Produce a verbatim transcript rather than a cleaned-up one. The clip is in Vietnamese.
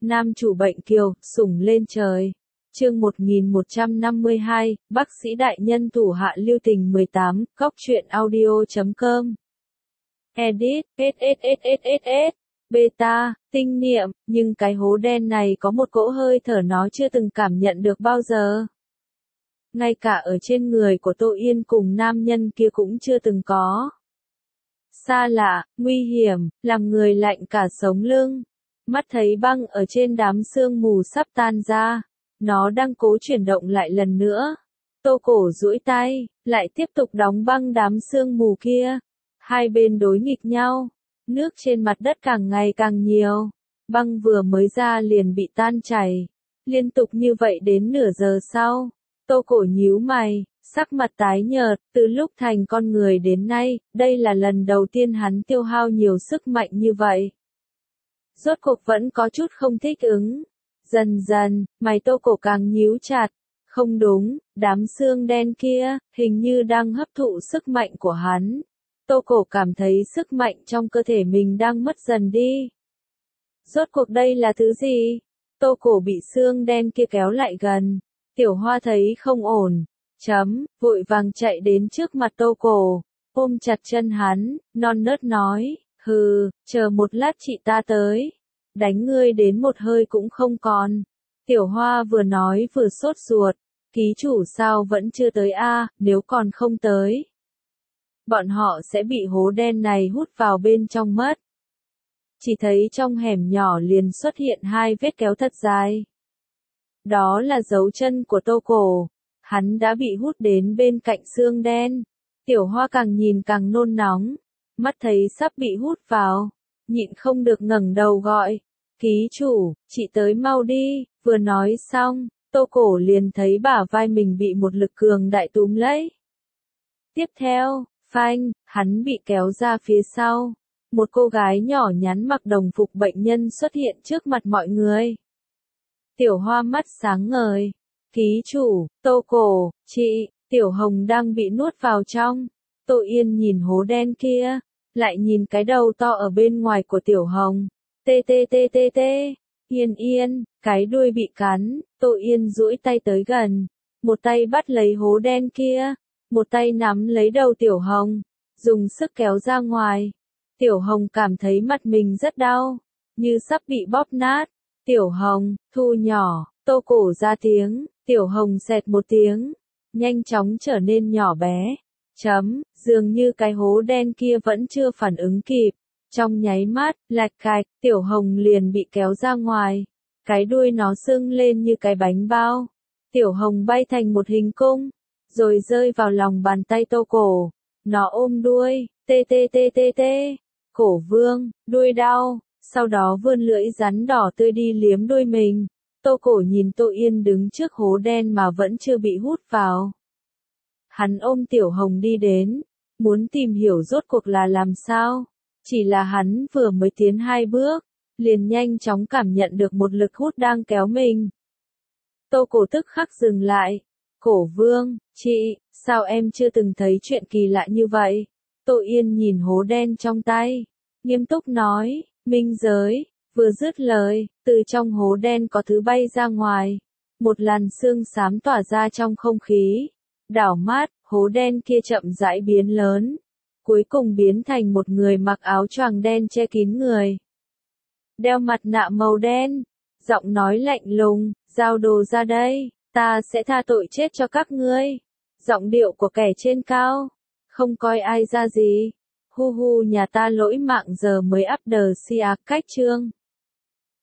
Nam chủ bệnh kiều, sủng lên trời. Chương một nghìn một trăm năm mươi hai, bác sĩ đại nhân thủ hạ lưu tình mười tám, góc truyện audio chấm com. Edit, SSSSS, beta, tinh niệm, nhưng cái hố đen này có một cỗ hơi thở nó chưa từng cảm nhận được bao giờ. Ngay cả ở trên người của Tô Yên cùng nam nhân kia cũng chưa từng có. Xa lạ, nguy hiểm, làm người lạnh cả sống lưng. Mắt thấy băng ở trên đám sương mù sắp tan ra. Nó đang cố chuyển động lại lần nữa. Tô Cổ duỗi tay, lại tiếp tục đóng băng đám sương mù kia. Hai bên đối nghịch nhau. Nước trên mặt đất càng ngày càng nhiều. Băng vừa mới ra liền bị tan chảy. Liên tục như vậy đến nửa giờ sau. Tô Cổ nhíu mày, sắc mặt tái nhợt, từ lúc thành con người đến nay, đây là lần đầu tiên hắn tiêu hao nhiều sức mạnh như vậy. Rốt cuộc vẫn có chút không thích ứng. Dần dần, mày Tô Cổ càng nhíu chặt. Không đúng, đám xương đen kia, hình như đang hấp thụ sức mạnh của hắn. Tô Cổ cảm thấy sức mạnh trong cơ thể mình đang mất dần đi. Rốt cuộc đây là thứ gì? Tô Cổ bị xương đen kia kéo lại gần. Tiểu Hoa thấy không ổn. Chấm, vội vàng chạy đến trước mặt Tô Cổ. Ôm chặt chân hắn, non nớt nói, hừ, chờ một lát chị ta tới. Đánh ngươi đến một hơi cũng không còn. Tiểu Hoa vừa nói vừa sốt ruột. Ký chủ sao vẫn chưa tới a, nếu còn không tới. Bọn họ sẽ bị hố đen này hút vào bên trong mất. Chỉ thấy trong hẻm nhỏ liền xuất hiện hai vết kéo thật dài. Đó là dấu chân của Tô Cổ. Hắn đã bị hút đến bên cạnh xương đen. Tiểu Hoa càng nhìn càng nôn nóng. Mắt thấy sắp bị hút vào. Nhịn không được ngẩng đầu gọi. Ký chủ, chị tới mau đi. Vừa nói xong, Tô Cổ liền thấy bả vai mình bị một lực cường đại túm lấy. Tiếp theo, phanh, hắn bị kéo ra phía sau. Một cô gái nhỏ nhắn mặc đồng phục bệnh nhân xuất hiện trước mặt mọi người. Tiểu Hoa mắt sáng ngời. Ký chủ, Tô Cổ, chị, Tiểu Hồng đang bị nuốt vào trong. Tô Yên nhìn hố đen kia, lại nhìn cái đầu to ở bên ngoài của Tiểu Hồng. Tê tê tê tê tê, Yên Yên, cái đuôi bị cắn. Tô Yên duỗi tay tới gần, một tay bắt lấy hố đen kia, một tay nắm lấy đầu Tiểu Hồng, dùng sức kéo ra ngoài. Tiểu Hồng cảm thấy mặt mình rất đau, như sắp bị bóp nát. Tiểu Hồng, thu nhỏ, Tô Cổ ra tiếng, Tiểu Hồng xẹt một tiếng, nhanh chóng trở nên nhỏ bé. Chấm, dường như cái hố đen kia vẫn chưa phản ứng kịp. Trong nháy mắt, lạch cạch, Tiểu Hồng liền bị kéo ra ngoài. Cái đuôi nó sưng lên như cái bánh bao. Tiểu Hồng bay thành một hình cung, rồi rơi vào lòng bàn tay Tô Cổ. Nó ôm đuôi, tê tê tê tê tê. Cổ vương, đuôi đau, sau đó vươn lưỡi rắn đỏ tươi đi liếm đuôi mình. Tô Cổ nhìn Tô Yên đứng trước hố đen mà vẫn chưa bị hút vào. Hắn ôm Tiểu Hồng đi đến, muốn tìm hiểu rốt cuộc là làm sao. Chỉ là hắn vừa mới tiến hai bước, liền nhanh chóng cảm nhận được một lực hút đang kéo mình. Tô Cổ tức khắc dừng lại. Cổ vương, chị, sao em chưa từng thấy chuyện kỳ lạ như vậy? Tô Yên nhìn hố đen trong tay, nghiêm túc nói, minh giới. Vừa dứt lời, từ trong hố đen có thứ bay ra ngoài. Một làn sương xám tỏa ra trong không khí. Đảo mắt, hố đen kia chậm rãi biến lớn. Cuối cùng biến thành một người mặc áo choàng đen che kín người. Đeo mặt nạ màu đen. Giọng nói lạnh lùng, giao đồ ra đây, ta sẽ tha tội chết cho các ngươi. Giọng điệu của kẻ trên cao. Không coi ai ra gì. Hu hu nhà ta lỗi mạng giờ mới up đờ si ác cách chương.